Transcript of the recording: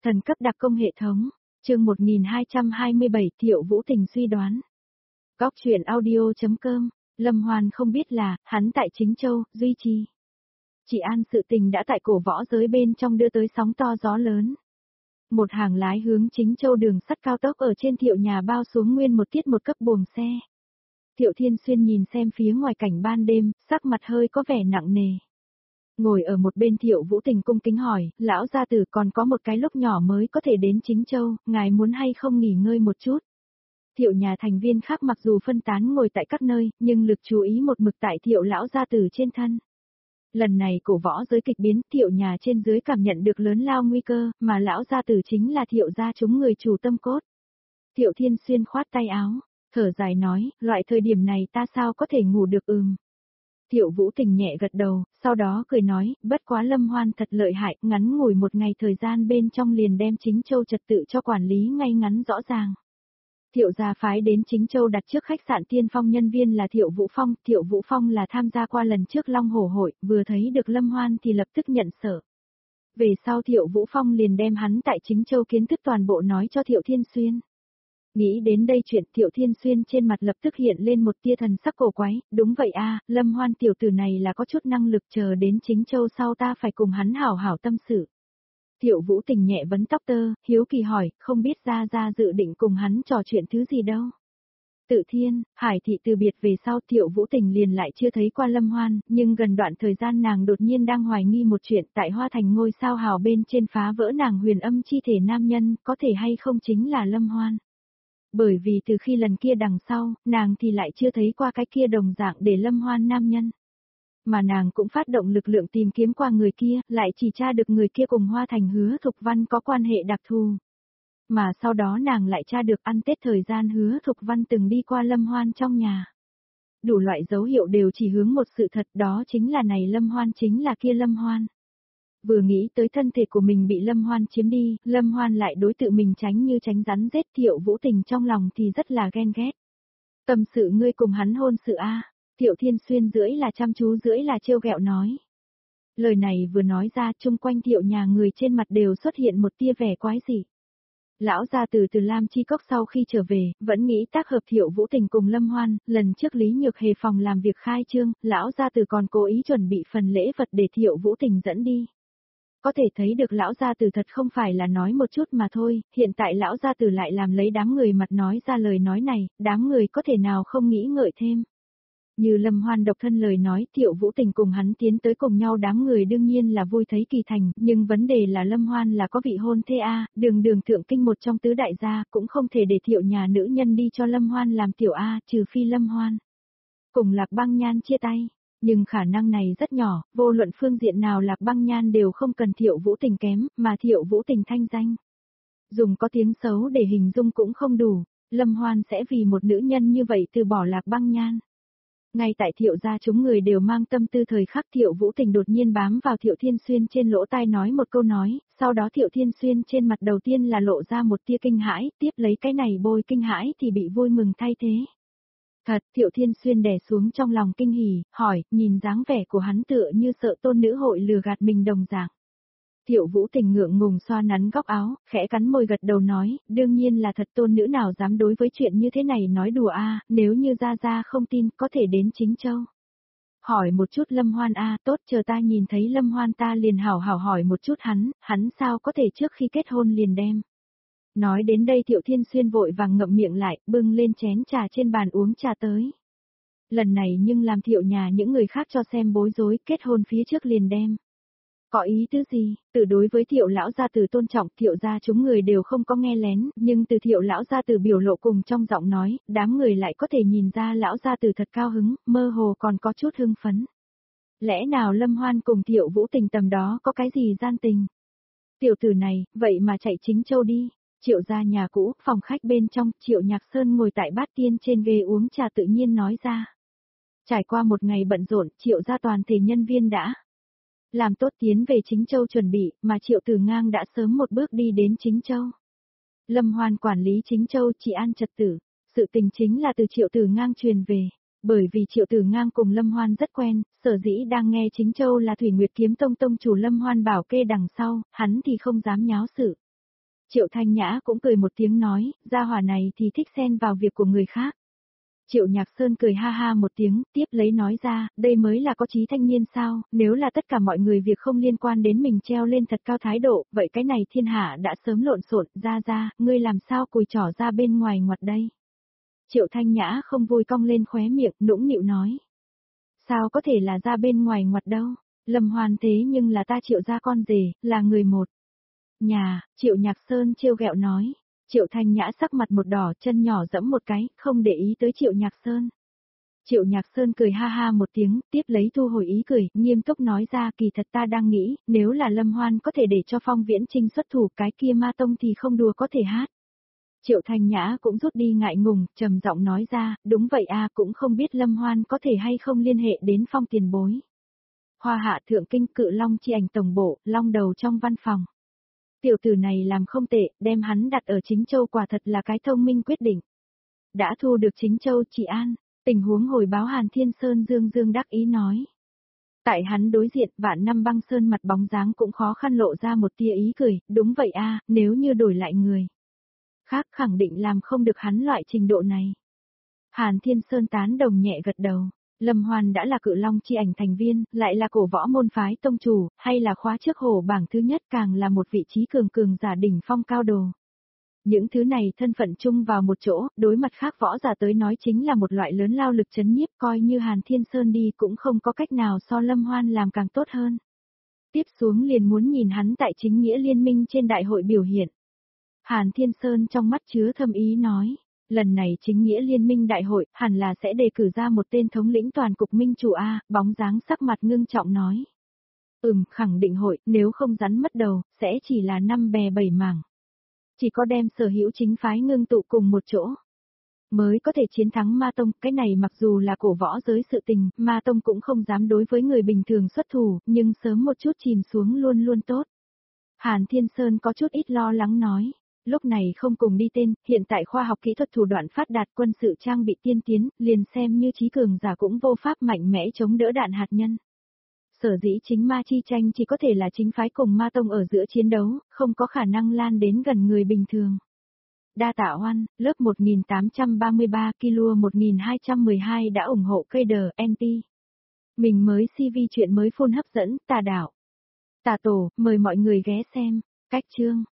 Thần cấp đặc công hệ thống, chương 1227 Thiệu Vũ Tình suy đoán. Góc truyện audio.com, Lâm Hoan không biết là, hắn tại Chính Châu, duy trì. Chị An sự tình đã tại cổ võ giới bên trong đưa tới sóng to gió lớn. Một hàng lái hướng Chính Châu đường sắt cao tốc ở trên Thiệu nhà bao xuống nguyên một tiết một cấp buồng xe. Thiệu Thiên Xuyên nhìn xem phía ngoài cảnh ban đêm, sắc mặt hơi có vẻ nặng nề. Ngồi ở một bên Thiệu Vũ Tình cung kính hỏi, lão gia tử còn có một cái lúc nhỏ mới có thể đến Chính Châu, ngài muốn hay không nghỉ ngơi một chút. Thiệu nhà thành viên khác mặc dù phân tán ngồi tại các nơi, nhưng lực chú ý một mực tại Thiệu lão gia tử trên thân. Lần này cổ võ giới kịch biến, Thiệu nhà trên dưới cảm nhận được lớn lao nguy cơ, mà lão gia tử chính là Thiệu gia chúng người chủ tâm cốt. Thiệu Thiên Xuyên khoát tay áo, thở dài nói, loại thời điểm này ta sao có thể ngủ được Thiệu Vũ Tình nhẹ gật đầu, sau đó cười nói, bất quá Lâm Hoan thật lợi hại, ngắn ngủi một ngày thời gian bên trong liền đem Chính Châu trật tự cho quản lý ngay ngắn rõ ràng. Thiệu gia phái đến Chính Châu đặt trước khách sạn Tiên Phong nhân viên là Thiệu Vũ Phong là tham gia qua lần trước Long Hổ hội, vừa thấy được Lâm Hoan thì lập tức nhận sợ. Về sau Thiệu Vũ Phong liền đem hắn tại Chính Châu kiến thức toàn bộ nói cho Thiệu Thiên Xuyên. Nghĩ đến đây chuyện Thiệu Thiên Xuyên trên mặt lập tức hiện lên một tia thần sắc cổ quái, đúng vậy a, Lâm Hoan tiểu tử này là có chút năng lực, chờ đến Chính Châu sau ta phải cùng hắn hảo hảo tâm sự. Thiệu Vũ Tình nhẹ vấn tóc tơ, hiếu kỳ hỏi, không biết ra dự định cùng hắn trò chuyện thứ gì đâu. Tự Thiên, Hải thị từ biệt về sau Thiệu Vũ Tình liền lại chưa thấy qua Lâm Hoan, nhưng gần đoạn thời gian nàng đột nhiên đang hoài nghi một chuyện tại Hoa Thành ngôi sao hào bên trên phá vỡ nàng huyền âm chi thể nam nhân, có thể hay không chính là Lâm Hoan. Bởi vì từ khi lần kia đằng sau, nàng thì lại chưa thấy qua cái kia đồng dạng để Lâm Hoan nam nhân. Mà nàng cũng phát động lực lượng tìm kiếm qua người kia, lại chỉ tra được người kia cùng Hoa Thành Hứa Thục Văn có quan hệ đặc thù. Mà sau đó nàng lại tra được ăn Tết thời gian Hứa Thục Văn từng đi qua Lâm Hoan trong nhà. Đủ loại dấu hiệu đều chỉ hướng một sự thật, đó chính là này Lâm Hoan chính là kia Lâm Hoan. Vừa nghĩ tới thân thể của mình bị Lâm Hoan chiếm đi, Lâm Hoan lại đối tự mình tránh như tránh rắn rết, Thiệu Vũ Tình trong lòng thì rất là ghen ghét. Tâm sự ngươi cùng hắn hôn sự a, Thiệu Thiên Xuyên rưỡi là chăm chú rưỡi là trêu ghẹo nói. Lời này vừa nói ra, chung quanh Thiệu nhà người trên mặt đều xuất hiện một tia vẻ quái dị. Lão gia từ Lam Chi Cốc sau khi trở về, vẫn nghĩ tác hợp Thiệu Vũ Tình cùng Lâm Hoan, lần trước Lý Nhược Hề phòng làm việc khai trương, lão gia từ còn cố ý chuẩn bị phần lễ vật để Thiệu Vũ Tình dẫn đi. Có thể thấy được lão gia tử thật không phải là nói một chút mà thôi, hiện tại lão gia tử lại làm lấy đám người mặt nói ra lời nói này, đám người có thể nào không nghĩ ngợi thêm. Như Lâm Hoan độc thân lời nói, Thiệu Vũ Tình cùng hắn tiến tới cùng nhau, đám người đương nhiên là vui thấy kỳ thành, nhưng vấn đề là Lâm Hoan là có vị hôn thê a, đường thượng kinh một trong tứ đại gia, cũng không thể để Thiệu nhà nữ nhân đi cho Lâm Hoan làm tiểu a, trừ phi Lâm Hoan cùng Lạc Băng Nhan chia tay. Nhưng khả năng này rất nhỏ, vô luận phương diện nào Lạc Băng Nhan đều không cần Thiệu Vũ Tình kém, mà Thiệu Vũ Tình thanh danh. Dùng có tiếng xấu để hình dung cũng không đủ, Lâm Hoan sẽ vì một nữ nhân như vậy từ bỏ Lạc Băng Nhan. Ngay tại Thiệu gia chúng người đều mang tâm tư thời khắc, Thiệu Vũ Tình đột nhiên bám vào Thiệu Thiên Xuyên trên lỗ tai nói một câu nói, sau đó Thiệu Thiên Xuyên trên mặt đầu tiên là lộ ra một tia kinh hãi, tiếp lấy cái này bôi kinh hãi thì bị vui mừng thay thế. Thật, Thiệu Thiên Xuyên đè xuống trong lòng kinh hỉ, hỏi, nhìn dáng vẻ của hắn tựa như sợ tôn nữ hội lừa gạt mình đồng dạng. Thiệu Vũ Tình ngượng ngùng xoa nắn góc áo, khẽ cắn môi gật đầu nói, đương nhiên là thật, tôn nữ nào dám đối với chuyện như thế này nói đùa a, nếu như gia không tin, có thể đến Chính Châu. Hỏi một chút Lâm Hoan a, tốt, chờ ta nhìn thấy Lâm Hoan ta liền hảo hỏi một chút hắn sao có thể trước khi kết hôn liền đem. Nói đến đây Thiệu Thiên Xuyên vội vàng ngậm miệng lại, bưng lên chén trà trên bàn uống trà tới. Lần này nhưng làm Thiệu nhà những người khác cho xem bối rối, kết hôn phía trước liền đem. Có ý tứ gì? Từ đối với Thiệu lão gia tử tôn trọng, Thiệu gia chúng người đều không có nghe lén, nhưng từ Thiệu lão gia tử biểu lộ cùng trong giọng nói, đám người lại có thể nhìn ra lão gia tử thật cao hứng, mơ hồ còn có chút hưng phấn. Lẽ nào Lâm Hoan cùng Thiệu Vũ Tình tầm đó có cái gì gian tình? Tiểu tử này, vậy mà chạy Chính Châu đi. Triệu gia nhà cũ, phòng khách bên trong, Triệu Nhạc Sơn ngồi tại bát tiên trên ghế uống trà tự nhiên nói ra. Trải qua một ngày bận rộn, Triệu gia toàn thể nhân viên đã làm tốt tiến về Chính Châu chuẩn bị, mà Triệu Tử Ngang đã sớm một bước đi đến Chính Châu. Lâm Hoan quản lý Chính Châu, trị an trật tự, sự tình chính là từ Triệu Tử Ngang truyền về. Bởi vì Triệu Tử Ngang cùng Lâm Hoan rất quen, sở dĩ đang nghe Chính Châu là Thủy Nguyệt Kiếm Tông tông chủ Lâm Hoan bảo kê đằng sau, hắn thì không dám nháo sự. Triệu Thanh Nhã cũng cười một tiếng nói, gia hỏa này thì thích xen vào việc của người khác. Triệu Nhạc Sơn cười ha ha một tiếng, tiếp lấy nói ra, đây mới là có chí thanh niên sao, nếu là tất cả mọi người việc không liên quan đến mình treo lên thật cao thái độ, vậy cái này thiên hạ đã sớm lộn xộn, ra, ngươi làm sao cùi trỏ ra bên ngoài ngoặt đây. Triệu Thanh Nhã không vui cong lên khóe miệng, nũng nịu nói. Sao có thể là ra bên ngoài ngoặt đâu, Lâm Hoan thế nhưng là ta Triệu gia con rể, là người một nhà, Triệu Nhạc Sơn trêu ghẹo nói. Triệu Thanh Nhã sắc mặt một đỏ, chân nhỏ giẫm một cái, không để ý tới Triệu Nhạc Sơn. Triệu Nhạc Sơn cười ha ha một tiếng, tiếp lấy thu hồi ý cười, nghiêm túc nói ra kỳ thật ta đang nghĩ, nếu là Lâm Hoan có thể để cho Phong Viễn Trinh xuất thủ cái kia ma tông thì không đùa có thể hát. Triệu Thanh Nhã cũng rút đi ngại ngùng, trầm giọng nói ra, đúng vậy a, cũng không biết Lâm Hoan có thể hay không liên hệ đến Phong tiền bối. Hoa Hạ Thượng Kinh Cự Long chi ảnh tổng bộ, long đầu trong văn phòng. Tiểu tử này làm không tệ, đem hắn đặt ở Chính Châu quả thật là cái thông minh quyết định. Đã thu được Chính Châu trị an, tình huống hồi báo Hàn Thiên Sơn dương đắc ý nói. Tại hắn đối diện Vạn Năm Băng Sơn mặt bóng dáng cũng khó khăn lộ ra một tia ý cười, đúng vậy a, nếu như đổi lại người khác khẳng định làm không được hắn loại trình độ này. Hàn Thiên Sơn tán đồng nhẹ gật đầu. Lâm Hoan đã là Cự Long chi ảnh thành viên, lại là cổ võ môn phái tông chủ, hay là khóa trước hổ bảng thứ nhất càng là một vị trí cường giả đỉnh phong cao đồ. Những thứ này thân phận chung vào một chỗ, đối mặt khác võ giả tới nói chính là một loại lớn lao lực chấn nhiếp, coi như Hàn Thiên Sơn đi cũng không có cách nào so Lâm Hoan làm càng tốt hơn. Tiếp xuống liền muốn nhìn hắn tại chính nghĩa liên minh trên đại hội biểu hiện. Hàn Thiên Sơn trong mắt chứa thâm ý nói. Lần này chính nghĩa liên minh đại hội, hẳn là sẽ đề cử ra một tên thống lĩnh toàn cục minh chủ A, bóng dáng sắc mặt ngưng trọng nói. Khẳng định hội, nếu không rắn mất đầu, sẽ chỉ là 5 bè 7 mảng. Chỉ có đem sở hữu chính phái ngưng tụ cùng một chỗ, mới có thể chiến thắng Ma Tông, cái này mặc dù là cổ võ giới sự tình, Ma Tông cũng không dám đối với người bình thường xuất thủ, nhưng sớm một chút chìm xuống luôn luôn tốt. Hàn Thiên Sơn có chút ít lo lắng nói. Lúc này không cùng đi tên, hiện tại khoa học kỹ thuật thủ đoạn phát đạt quân sự trang bị tiên tiến, liền xem như trí cường giả cũng vô pháp mạnh mẽ chống đỡ đạn hạt nhân. Sở dĩ chính ma chi tranh chỉ có thể là chính phái cùng ma tông ở giữa chiến đấu, không có khả năng lan đến gần người bình thường. Đa tạ Oan, lớp 1833 kilo 1212 đã ủng hộ cây đờ NP. Mình mới CV chuyện mới phun hấp dẫn, tà đảo. Tà tổ, mời mọi người ghé xem. Cách chương.